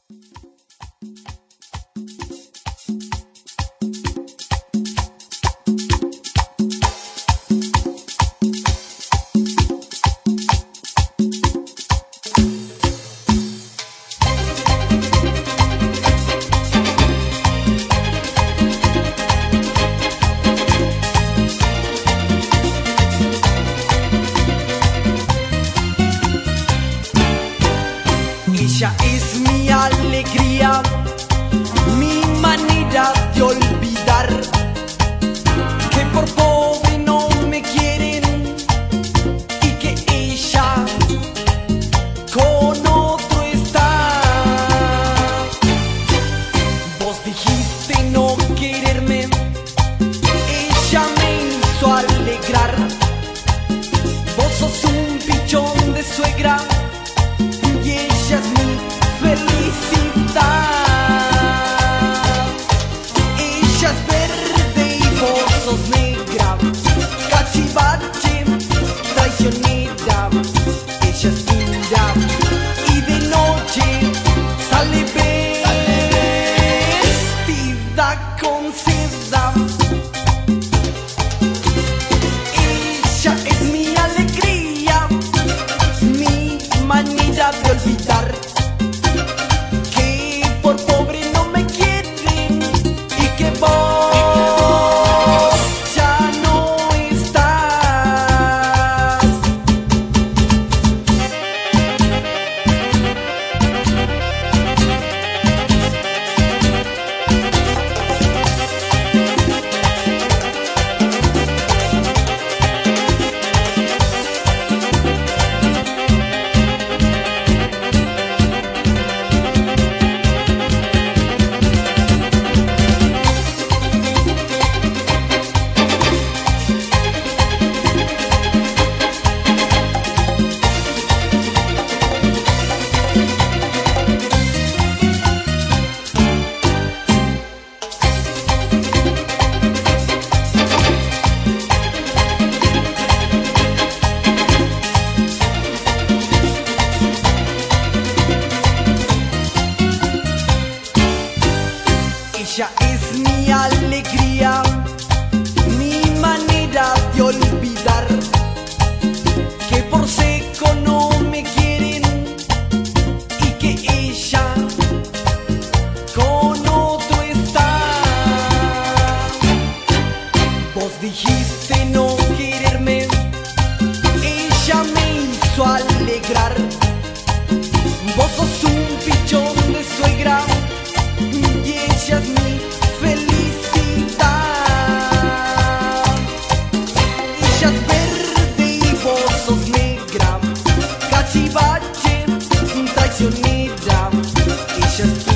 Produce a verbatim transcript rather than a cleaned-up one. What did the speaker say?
Ella es mi alegría, mi manera de olvidar que por pobre no me quieren y que ella con otro está. Vos dijiste no quererme, ella me hizo alegrar. Vos sos un pichón de suegra y ella es mi felicidad. Ella es verde y vos sos negra, cachivache, traicionera. Ella es linda y de noche sale vestida con seda. Ella es mi alegría, mi manera de olvidar que por pobre no me quieren y que vos ya no estás. Ella es mi alegría, mi manera de olvidar que por seco no me quieren y que ella con otro está. Vos dijiste no quererme, ella me hizo alegrar. Vos sos un pichón de suegra y ella es mi felicidad. Ella es verde y vos sos negra, cachivache, traicionera. Ella es